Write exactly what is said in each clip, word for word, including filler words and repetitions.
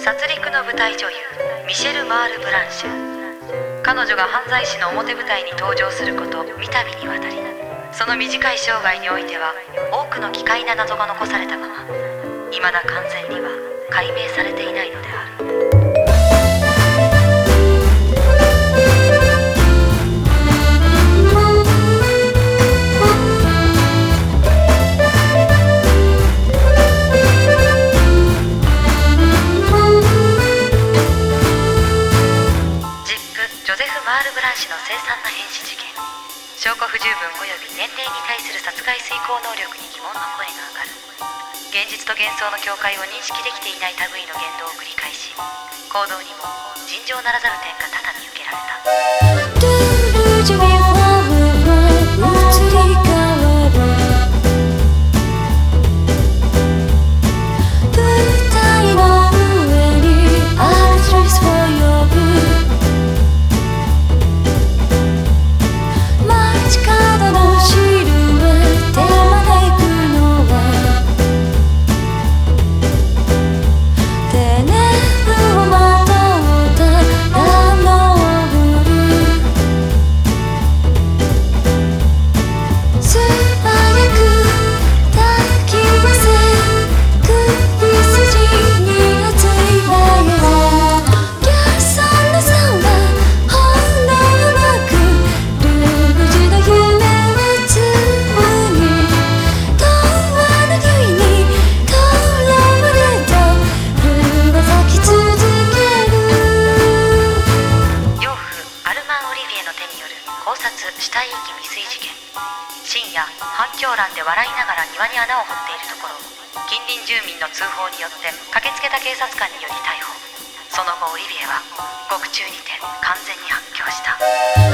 殺戮の舞台女優ミシェル・マール・ブランシュ。彼女が犯罪史の表舞台に登場すること三度にわたり、その短い生涯においては多くの奇怪な謎が残されたまま、未だ完全には解明されていないのである。マール・ブランシュの凄惨な変死事件。証拠不十分および年齢に対する殺害遂行能力に疑問の声が上がる。現実と幻想の境界を認識できていない類の言動を繰り返し、行動にも尋常ならざる点が多々見受けられた。死体遺棄未遂事件。深夜、反響欄で笑いながら庭に穴を掘っているところを近隣住民の通報によって駆けつけた警察官により逮捕。その後オリビエは獄中にて完全に発狂した。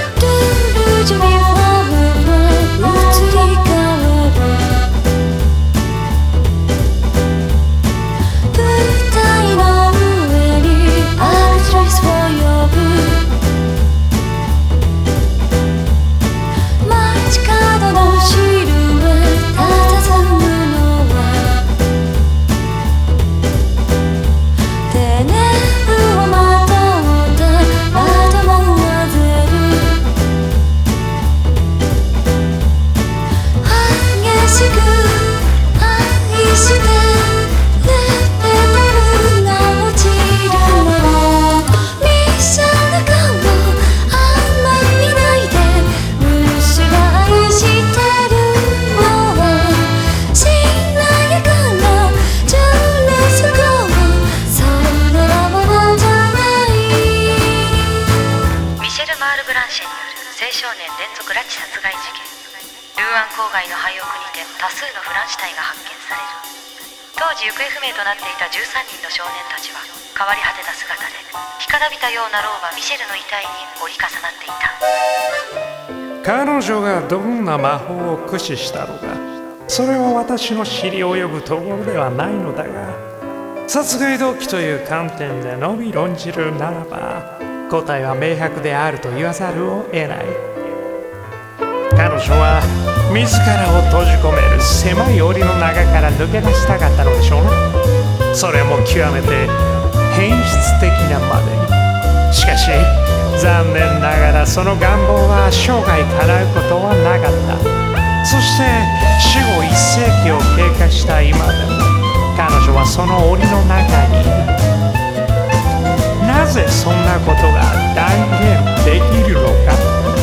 青少年連続拉致殺害事件。ルーアン郊外の廃屋にて多数のフラン死体が発見される。当時行方不明となっていたじゅうさんにんの少年たちは変わり果てた姿で、干からびたような老婆ミシェルの遺体に折り重なっていた。 彼女がどんな魔法を駆使したのか、それは私の知り及ぶところではないのだが、殺害動機という観点でのみ論じるならば答えは明白であると言わざるを得ない。彼女は自らを閉じ込める狭い檻の中から抜け出したかったのでしょうね。それも極めて変質的なまでに。しかし残念ながらその願望は生涯叶うことはなかった。そして死後一世紀を経過した今でも彼女はその檻の中にいる。なぜそんなことが断言できるのか。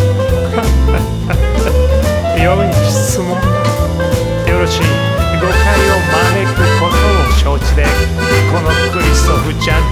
良い質問。よろしい。誤解を招くことを承知で、このクリストフ・ジャン